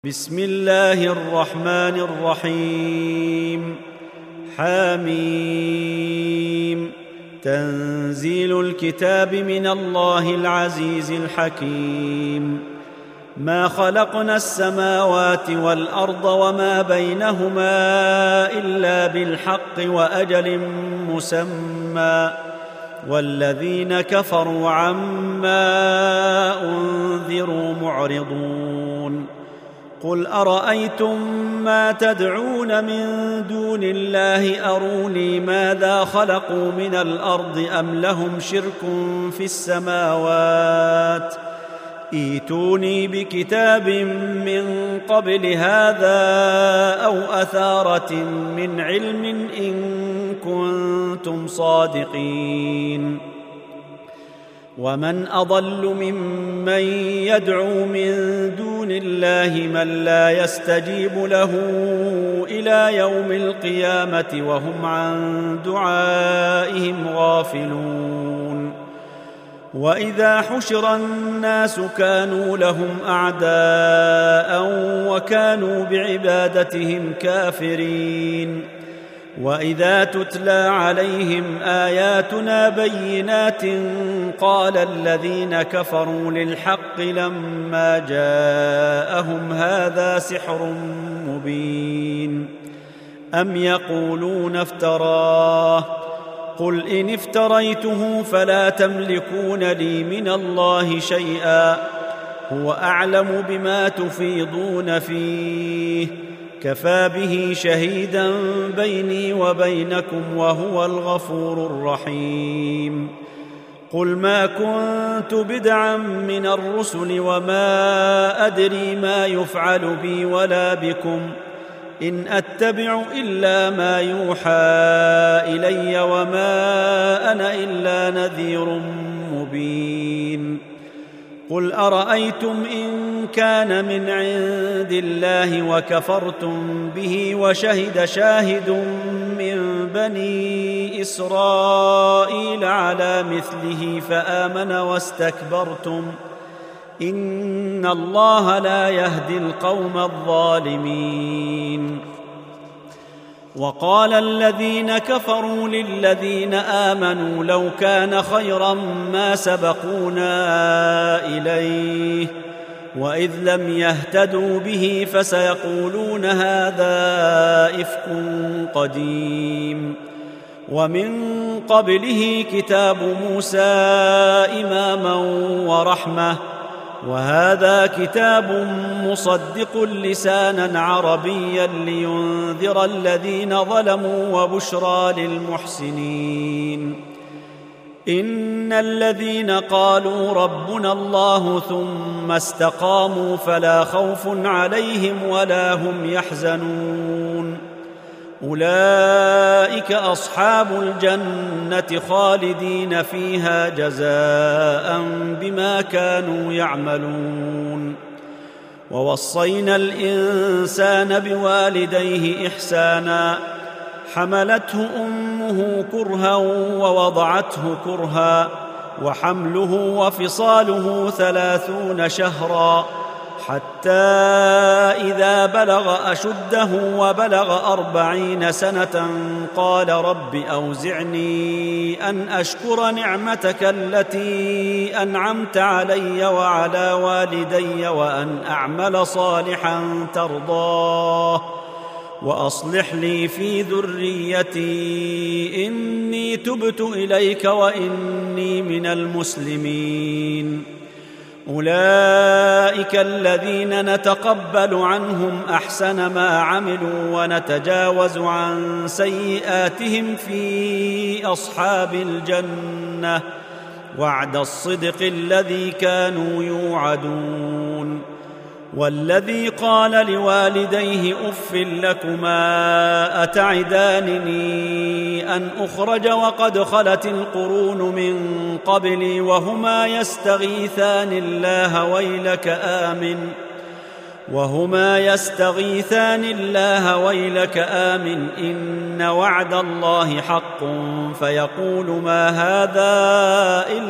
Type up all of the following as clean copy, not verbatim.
بسم الله الرحمن الرحيم. حميم. تنزيل الكتاب من الله العزيز الحكيم. ما خلقنا السماوات والأرض وما بينهما إلا بالحق وأجل مسمى، والذين كفروا عما أنذروا معرضون. قل أرأيتم ما تدعون من دون الله أروني ماذا خلقوا من الأرض أم لهم شرك في السماوات؟ ائتوني بكتاب من قبل هذا أو أثارة من علم إن كنتم صادقين. ومن أضل ممن يدعو من دون الله من لا يستجيب له إلى يوم القيامة وهم عن دعائهم غافلون. وإذا حشر الناس كانوا لهم أعداء وكانوا بعبادتهم كافرين. وإذا تتلى عليهم آياتنا بينات قال الذين كفروا للحق لما جاءهم هذا سحر مبين. أم يقولون افتراه؟ قل إن افتريته فلا تملكون لي من الله شيئا، هو أعلم بما تفيضون فيه، كفى به شهيدا بيني وبينكم وهو الغفور الرحيم. قل ما كنت بدعا من الرسل وما أدري ما يفعل بي ولا بكم، إن أتبع إلا ما يوحى إلي وما أنا إلا نذير مبين. قل أرأيتم إن كان من عند الله وكفرتم به وشهد شاهد من بني إسرائيل على مثله فآمن واستكبرتم، إن الله لا يهدي القوم الظالمين. وقال الذين كفروا للذين آمنوا لو كان خيرا ما سبقونا إليه، وإذ لم يهتدوا به فسيقولون هذا إفك قديم. ومن قبله كتاب موسى إماما ورحمة، وهذا كتاب مصدق لسانا عربيا لينذر الذين ظلموا وبشرى للمحسنين. إن الذين قالوا ربنا الله ثم استقاموا فلا خوف عليهم ولا هم يحزنون، أولئك أصحاب الجنة خالدين فيها جزاء بما كانوا يعملون. ووصينا الإنسان بوالديه إحسانا، حملته أمه كرها ووضعته كرها، وحمله وفصاله 30 شهرا، حتى إذا بلغ أشده وبلغ 40 سنة قال رب أوزعني أن أشكر نعمتك التي أنعمت علي وعلى والدي وأن أعمل صالحا ترضاه وأصلح لي في ذريتي إني تبت إليك وإني من المسلمين. أولئك الذين نتقبل عنهم أحسن ما عملوا ونتجاوز عن سيئاتهم في أصحاب الجنة، وعد الصدق الذي كانوا يوعدون. والذي قال لوالديه أف لكما أتعدانني أن أخرج وقد خلت القرون من قبلي وهما يستغيثان الله ويلك آمن إن وعد الله حق، فيقول ما هذا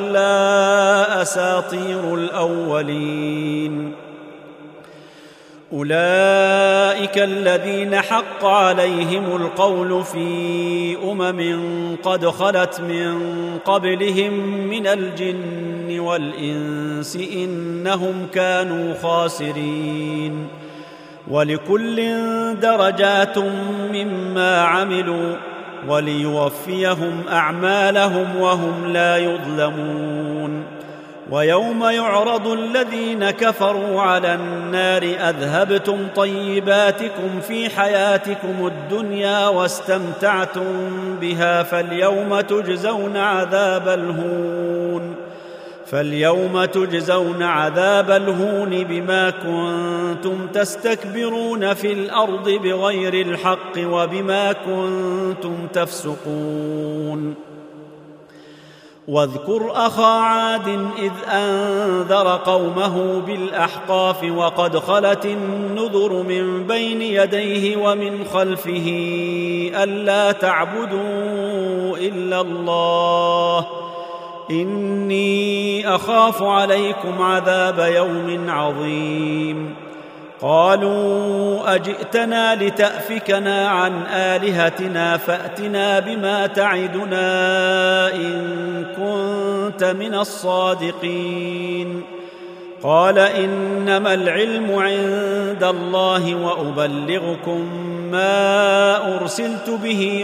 إلا أساطير الأولين. أولئك الذين حق عليهم القول في قد خلت من قبلهم من الجن والإنس إنهم كانوا خاسرين. ولكل درجات مما عملوا وليوفيهم أعمالهم وهم لا يظلمون. ويوم يعرض الذين كفروا على النار أذهبتم طيباتكم في حياتكم الدنيا واستمتعتم بها فاليوم تجزون عذاب الهون بما كنتم تستكبرون في الأرض بغير الحق وبما كنتم تفسقون. واذكر أخا عاد إذ أنذر قومه بالأحقاف وقد خلت النذر من بين يديه ومن خلفه ألا تعبدوا إلا الله إني أخاف عليكم عذاب يوم عظيم. قالوا أجئتنا لتأفكنا عن آلهتنا فأتنا بما تعدنا إن كنت من الصادقين. قال إنما العلم عند الله وأبلغكم ما أرسلت به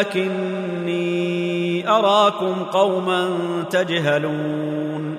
ولكني أراكم قوما تجهلون.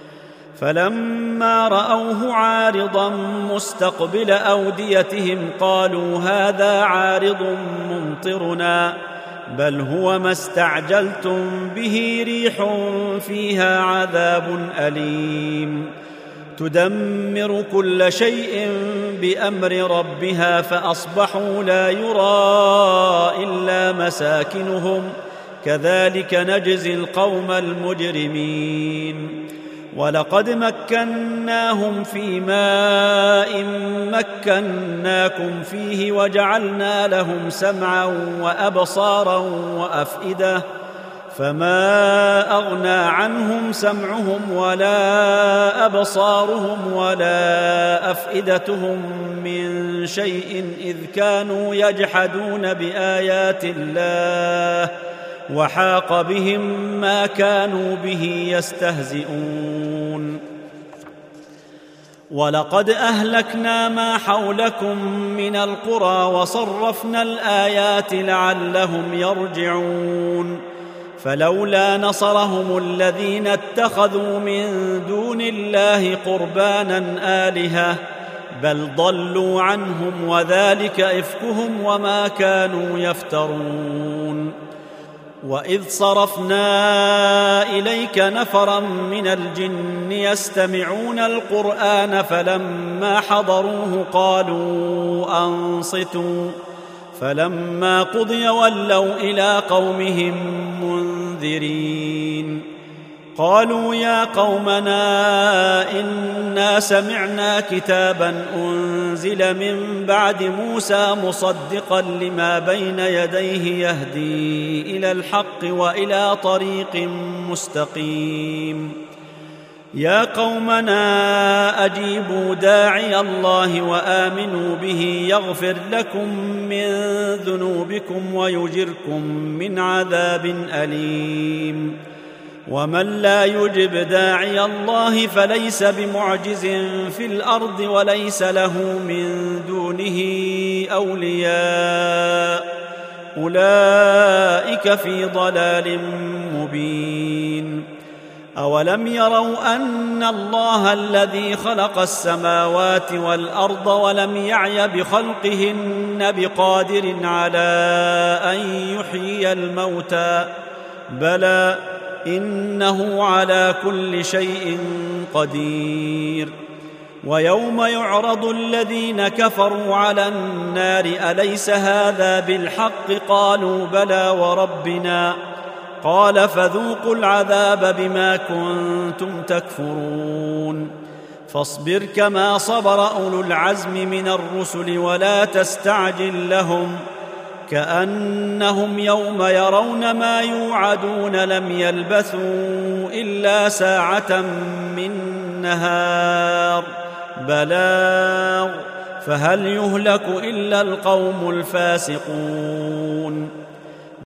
فلما رأوه عارضا مستقبل أوديتهم قالوا هذا عارض ممطرنا بل هو ما استعجلتم به ريح فيها عذاب أليم تدمر كل شيء بأمر ربها فأصبحوا لا يرى إلا مساكنهم كذلك نجزي القوم المجرمين. ولقد مكناهم في ماء مكناكم فيه وجعلنا لهم سمعا وأبصارا وأفئدة فما أغنى عنهم سمعهم ولا أبصارهم ولا أفئدتهم من شيء إذ كانوا يجحدون بآيات الله وحاق بهم ما كانوا به يستهزئون. ولقد أهلكنا ما حولكم من القرى وصرفنا الآيات لعلهم يرجعون. فلولا نصرهم الذين اتخذوا من دون الله قربانا آلهة بل ضلوا عنهم وذلك إفكهم وما كانوا يفترون. وإذ صرفنا إليك نفرا من الجن يستمعون القرآن فلما حضروه قالوا أنصتوا فلما قضي ولوا إلى قومهم منذرين. قالوا يا قومنا إنا سمعنا كتابا أنزل من بعد موسى مصدقا لما بين يديه يهدي إلى الحق وإلى طريق مستقيم. يا قومنا أجيبوا داعي الله وآمنوا به يغفر لكم من ذنوبكم ويجركم من عذاب أليم. ومن لا يجب داعي الله فليس بمعجز في الأرض وليس له من دونه أولياء أولئك في ضلال مبين. أولم يروا أن الله الذي خلق السماوات والأرض ولم يعي بخلقهن بقادر على أن يحيي الموتى بلى إنه على كل شيء قدير. ويوم يعرض الذين كفروا على النار أليس هذا بالحق قالوا بلى وربنا قال فذوقوا العذاب بما كنتم تكفرون. فاصبر كما صبر أولو العزم من الرسل ولا تستعجل لهم كأنهم يوم يرون ما يوعدون لم يلبثوا إلا ساعة من نهار بلاغ فهل يهلك إلا القوم الفاسقون